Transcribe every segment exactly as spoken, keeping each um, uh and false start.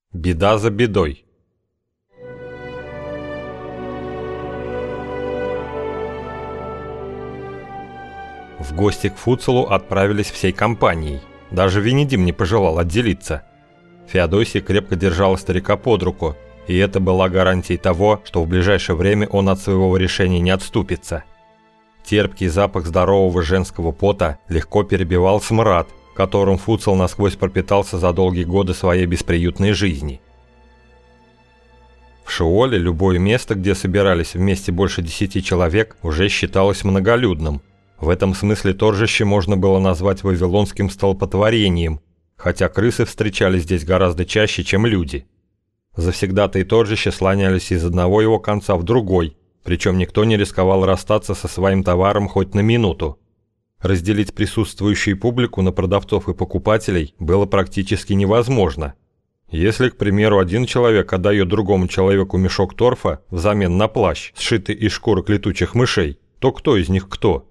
Беда за бедой. В гости к Фуцелу отправились всей компанией. Даже Венедим не пожелал отделиться. Феодосия крепко держала старика под руку, и это была гарантией того, что в ближайшее время он от своего решения не отступится. Терпкий запах здорового женского пота легко перебивал смрад, которым Фуцел насквозь пропитался за долгие годы своей бесприютной жизни. В Шиоле любое место, где собирались вместе больше десяти человек, уже считалось многолюдным. В этом смысле торжище можно было назвать вавилонским столпотворением, хотя крысы встречались здесь гораздо чаще, чем люди. Завсегдатаи торжища слонялись из одного его конца в другой, причем никто не рисковал расстаться со своим товаром хоть на минуту. Разделить присутствующую публику на продавцов и покупателей было практически невозможно. Если, к примеру, один человек отдает другому человеку мешок торфа взамен на плащ, сшитый из шкурок летучих мышей, то кто из них кто?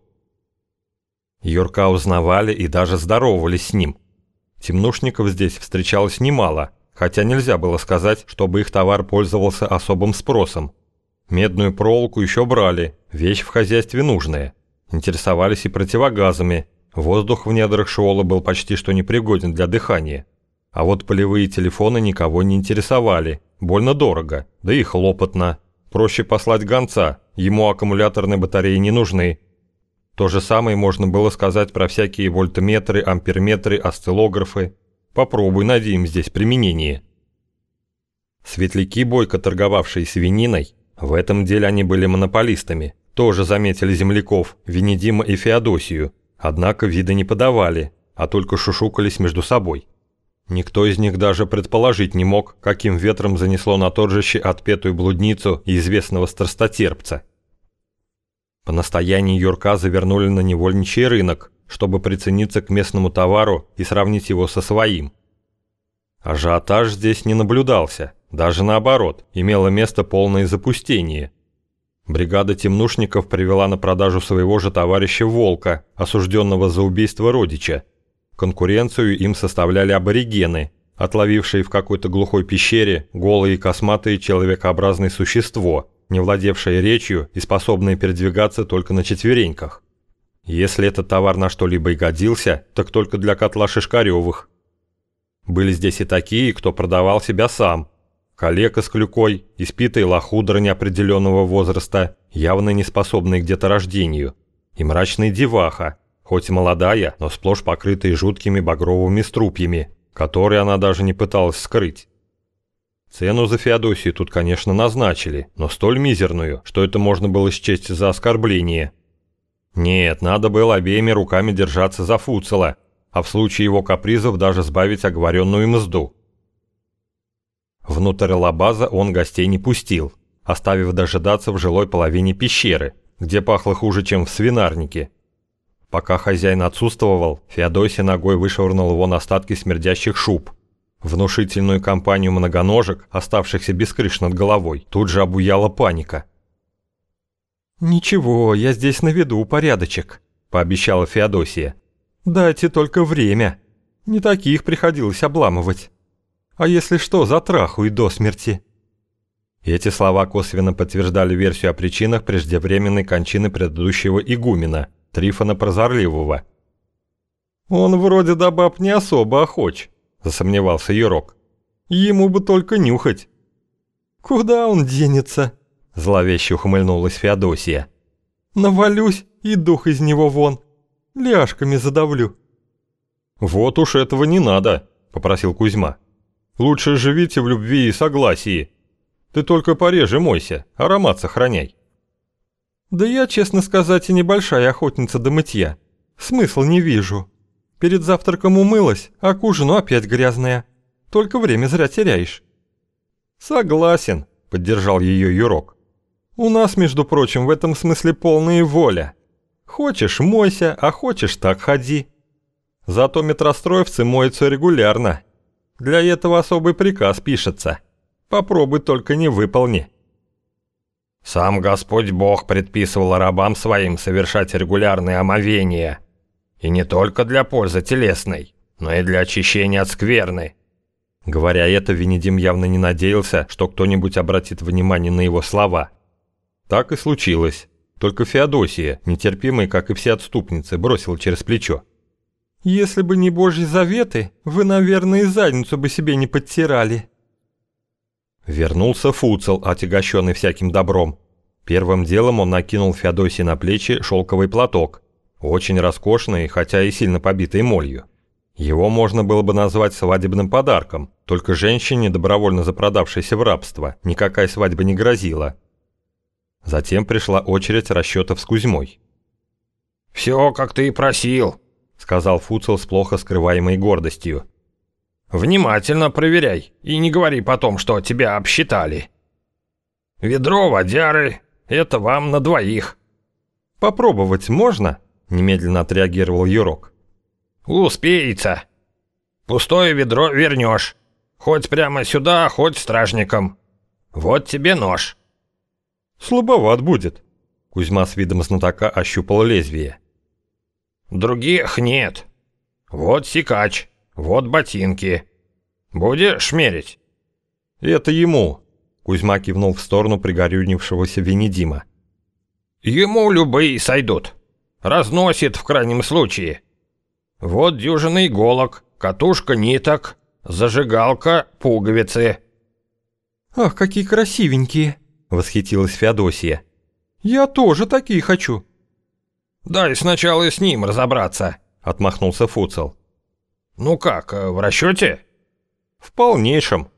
Юрка узнавали и даже здоровались с ним. Темнушников здесь встречалось немало, хотя нельзя было сказать, чтобы их товар пользовался особым спросом. Медную проволоку еще брали, вещь в хозяйстве нужная. Интересовались и противогазами, воздух в недрах Шиола был почти что непригоден для дыхания. А вот полевые телефоны никого не интересовали, больно дорого, да и хлопотно. Проще послать гонца, ему аккумуляторные батареи не нужны. То же самое можно было сказать про всякие вольтметры, амперметры, осциллографы. Попробуй найди им здесь применение. Светляки, бойко торговавшие свининой, в этом деле они были монополистами, тоже заметили земляков, Венедима и Феодосию, однако вида не подавали, а только шушукались между собой. Никто из них даже предположить не мог, каким ветром занесло на торжище отпетую блудницу и известного страстотерпца. По настоянию Юрка завернули на невольничий рынок, чтобы прицениться к местному товару и сравнить его со своим. Ажиотаж здесь не наблюдался, даже наоборот, имело место полное запустение. Бригада темнушников привела на продажу своего же товарища Волка, осужденного за убийство родича. Конкуренцию им составляли аборигены, отловившие в какой-то глухой пещере голое и косматое человекообразное существо, не владевшее речью и способное передвигаться только на четвереньках. Если этот товар на что-либо и годился, так только для котла Шишкаревых. Были здесь и такие, кто продавал себя сам. Калека с клюкой, испитый лохудра неопределенного возраста, явно не способный к деторождению, и мрачная деваха, хоть и молодая, но сплошь покрытая жуткими багровыми струпьями, которые она даже не пыталась скрыть. Цену за Феодосию тут, конечно, назначили, но столь мизерную, что это можно было счесть за оскорбление. Нет, надо было обеими руками держаться за Фуцела, а в случае его капризов даже сбавить оговоренную мзду. Внутрь лабаза он гостей не пустил, оставив дожидаться в жилой половине пещеры, где пахло хуже, чем в свинарнике. Пока хозяин отсутствовал, Феодосия ногой вышвырнул вон остатки смердящих шуб. Внушительную компанию многоножек, оставшихся без крыш над головой, тут же обуяла паника. «Ничего, я здесь наведу порядочек», – пообещала Феодосия. «Дайте только время. Не таких приходилось обламывать. А если что, затрахуй до смерти». Эти слова косвенно подтверждали версию о причинах преждевременной кончины предыдущего игумена, Трифона Прозорливого. «Он вроде до баб не особо охоч», – засомневался Юрок. «Ему бы только нюхать». «Куда он денется?» – зловеще ухмыльнулась Феодосия. «Навалюсь, и дух из него вон. Ляжками задавлю». «Вот уж этого не надо», – попросил Кузьма. «Лучше живите в любви и согласии. Ты только пореже мойся, аромат сохраняй». «Да я, честно сказать, и небольшая охотница до мытья. Смысла не вижу. Перед завтраком умылась, а к ужину опять грязная. Только время зря теряешь». «Согласен», – поддержал ее Юрок. «У нас, между прочим, в этом смысле полная воля. Хочешь – мойся, а хочешь – так ходи. Зато метростроевцы моются регулярно. Для этого особый приказ пишется. Попробуй только не выполни». «Сам Господь Бог предписывал рабам своим совершать регулярные омовения. И не только для пользы телесной, но и для очищения от скверны», Говоря это, Венедим явно не надеялся, что кто-нибудь обратит внимание на его слова. Так и случилось. Только Феодосия, нетерпимая, как и все отступницы, бросила через плечо: «Если бы не Божьи заветы, вы, наверное, и задницу бы себе не подтирали». Вернулся Фуцел, отягощенный всяким добром. Первым делом он накинул Феодосии на плечи шелковый платок, очень роскошный, хотя и сильно побитый молью. Его можно было бы назвать свадебным подарком, только женщине, добровольно запродавшейся в рабство, никакая свадьба не грозила. Затем пришла очередь расчетов с Кузьмой. «Все, как ты и просил», — сказал Фуцел с плохо скрываемой гордостью. «Внимательно проверяй и не говори потом, что тебя обсчитали. Ведро водяры — это вам на двоих». «Попробовать можно?» — немедленно отреагировал Юрок. «Успеется. Пустое ведро вернешь. Хоть прямо сюда, хоть стражником. Вот тебе нож». «Слабоват будет». Кузьма с видом знатока ощупал лезвие. «Других нет. Вот секач, вот ботинки. Будешь мерить?» «Это ему», — Кузьма кивнул в сторону пригорюнившегося Венедима. «Ему любые сойдут. Разносит в крайнем случае. Вот дюжина иголок, катушка ниток, зажигалка, пуговицы». «Ах, какие красивенькие!» — восхитилась Феодосия. «Я тоже такие хочу». «Дай сначала с ним разобраться», — отмахнулся Фуцел. «Ну как, в расчете?» «В полнейшем».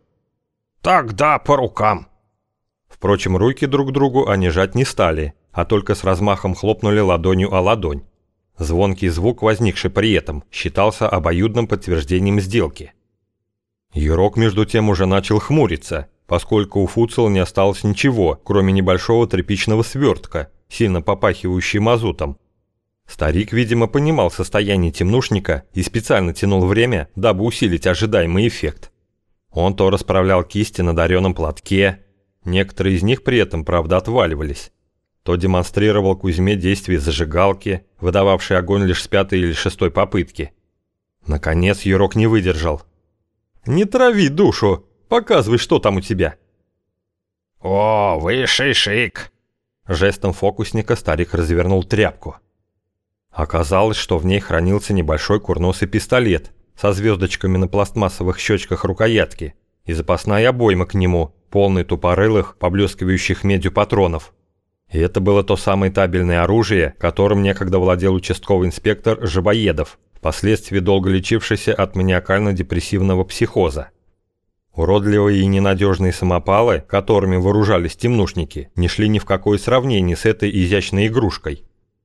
«Тогда по рукам». Впрочем, руки друг другу они жать не стали, а только с размахом хлопнули ладонью о ладонь. Звонкий звук, возникший при этом, считался обоюдным подтверждением сделки. Юрок, между тем, уже начал хмуриться, поскольку у Фуцела не осталось ничего, кроме небольшого тряпичного свертка, сильно попахивающий мазутом. Старик, видимо, понимал состояние темнушника и специально тянул время, дабы усилить ожидаемый эффект. Он то расправлял кисти на дареном платке, некоторые из них при этом, правда, отваливались, то демонстрировал Кузьме действие зажигалки, выдававшей огонь лишь с пятой или шестой попытки. Наконец Юрок не выдержал. «Не трави душу! Показывай, что там у тебя!» «О, высший шик!» Жестом фокусника старик развернул тряпку. Оказалось, что в ней хранился небольшой курносый пистолет со звездочками на пластмассовых щечках рукоятки и запасная обойма к нему, полный тупорылых, поблескивающих медью патронов. И это было то самое табельное оружие, которым некогда владел участковый инспектор Живоедов, впоследствии долго лечившийся от маниакально-депрессивного психоза. Уродливые и ненадежные самопалы, которыми вооружались темнушники, не шли ни в какое сравнение с этой изящной игрушкой.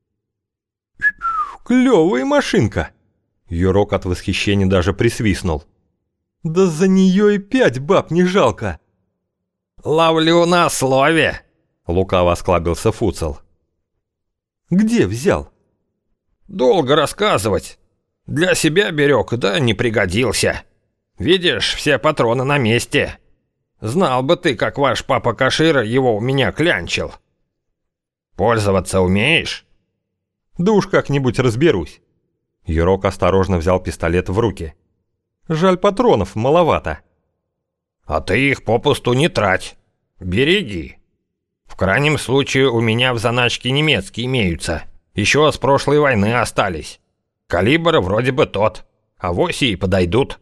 «Клевая машинка!» Юрок от восхищения даже присвистнул. «Да за нее и пять баб не жалко!» «Ловлю на слове!» — лукаво осклабился Фуцел. «Где взял?» «Долго рассказывать. Для себя берег, да не пригодился. Видишь, все патроны на месте. Знал бы ты, как ваш папа Кашира его у меня клянчил. Пользоваться умеешь?» «Да уж как-нибудь разберусь». Юрок осторожно взял пистолет в руки. «Жаль, патронов маловато». «А ты их попусту не трать. Береги. В крайнем случае у меня в заначке немецкие имеются. Еще с прошлой войны остались. Калибр вроде бы тот. Авось и подойдут».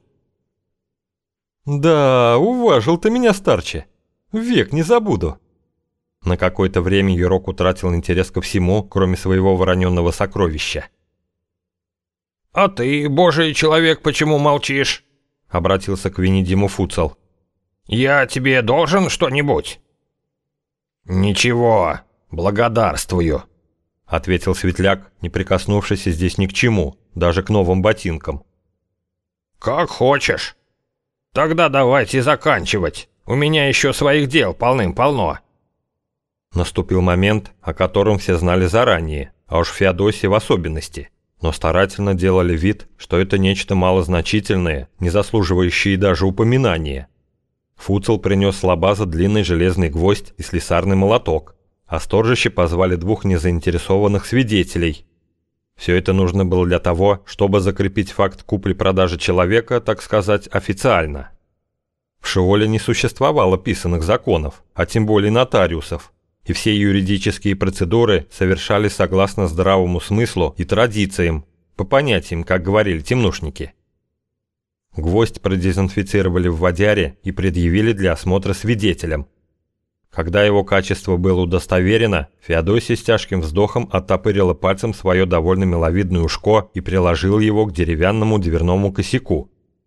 «Да, уважил ты меня, старче. Век не забуду». На какое-то время Юрок утратил интерес ко всему, кроме своего вороненного сокровища. «А ты, божий человек, почему молчишь?» — обратился к Венедиму Фуцел. «Я тебе должен что-нибудь?» «Ничего, благодарствую», — ответил Светляк, не прикоснувшийся здесь ни к чему, даже к новым ботинкам. «Как хочешь. Тогда давайте заканчивать. У меня еще своих дел полным-полно». Наступил момент, о котором все знали заранее, а уж Феодосия в особенности, но старательно делали вид, что это нечто малозначительное, не заслуживающее даже упоминания. Фуцел принес с лабаза длинный железный гвоздь и слесарный молоток, а сторожищи позвали двух незаинтересованных свидетелей. Все это нужно было для того, чтобы закрепить факт купли-продажи человека, так сказать, официально. В Шиоле не существовало писанных законов, а тем более нотариусов, и все юридические процедуры совершались согласно здравому смыслу и традициям, по понятиям, как говорили темнушники. Гвоздь продезинфицировали в водяре и предъявили для осмотра свидетелям. Когда его качество было удостоверено, Феодосия с тяжким вздохом оттопырила пальцем свое довольно миловидное ушко и приложила его к деревянному дверному косяку.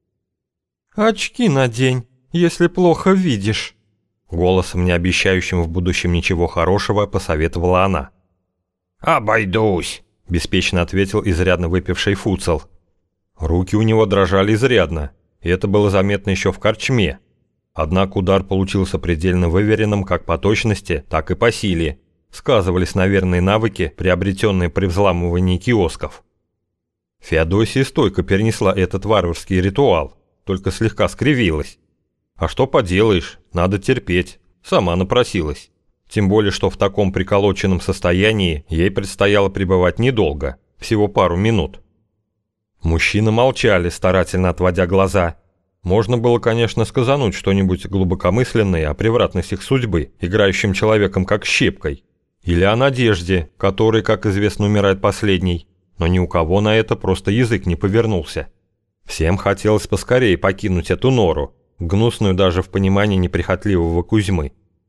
«Очки надень, если плохо видишь», — голосом, не обещающим в будущем ничего хорошего, посоветовала она. «Обойдусь», — беспечно ответил изрядно выпивший Фуцел. Руки у него дрожали изрядно, и это было заметно еще в корчме. Однако удар получился предельно выверенным как по точности, так и по силе. Сказывались, наверное, навыки, приобретенные при взламывании киосков. Феодосия стойко перенесла этот варварский ритуал, только слегка скривилась. А что поделаешь, надо терпеть, сама напросилась. Тем более, что в таком приколоченном состоянии ей предстояло пребывать недолго, всего пару минут. Мужчины молчали, старательно отводя глаза. Можно было, конечно, сказануть что-нибудь глубокомысленное о превратностях судьбы, играющим человеком как щепкой, или о надежде, которой, как известно, умирает последней, но ни у кого на это просто язык не повернулся. Всем хотелось поскорее покинуть эту нору, гнусную даже в понимании неприхотливого Кузьмы.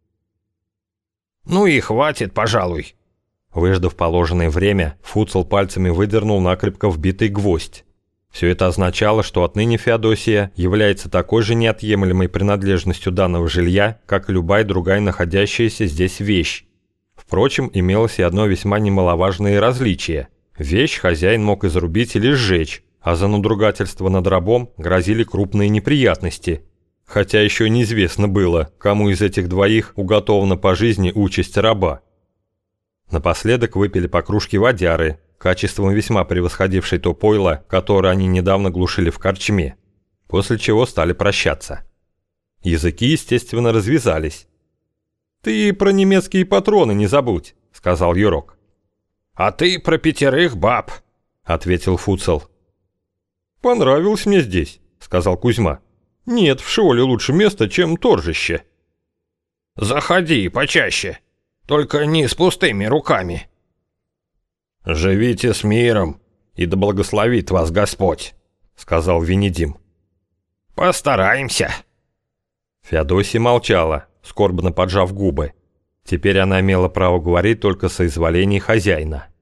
«Ну и хватит, пожалуй». Выждав положенное время, Фуцел пальцами выдернул накрепко вбитый гвоздь. Все это означало, что отныне Феодосия является такой же неотъемлемой принадлежностью данного жилья, как и любая другая находящаяся здесь вещь. Впрочем, имелось и одно весьма немаловажное различие. Вещь хозяин мог изрубить или сжечь, а за надругательство над рабом грозили крупные неприятности. Хотя еще неизвестно было, кому из этих двоих уготована по жизни участь раба. Напоследок выпили по кружке водяры, качеством весьма превосходившей то пойло, которое они недавно глушили в корчме, после чего стали прощаться. Языки, естественно, развязались. «Ты про немецкие патроны не забудь», — сказал Юрок. «А ты про пятерых баб», — ответил Фуцел. «Понравилось мне здесь», — сказал Кузьма. «Нет в Шиоле лучше места, чем торжище». «Заходи почаще, только не с пустыми руками». «Живите с миром, и да благословит вас Господь», — сказал Венедим. «Постараемся». Феодосия молчала, скорбно поджав губы. Теперь она имела право говорить только соизволений хозяина.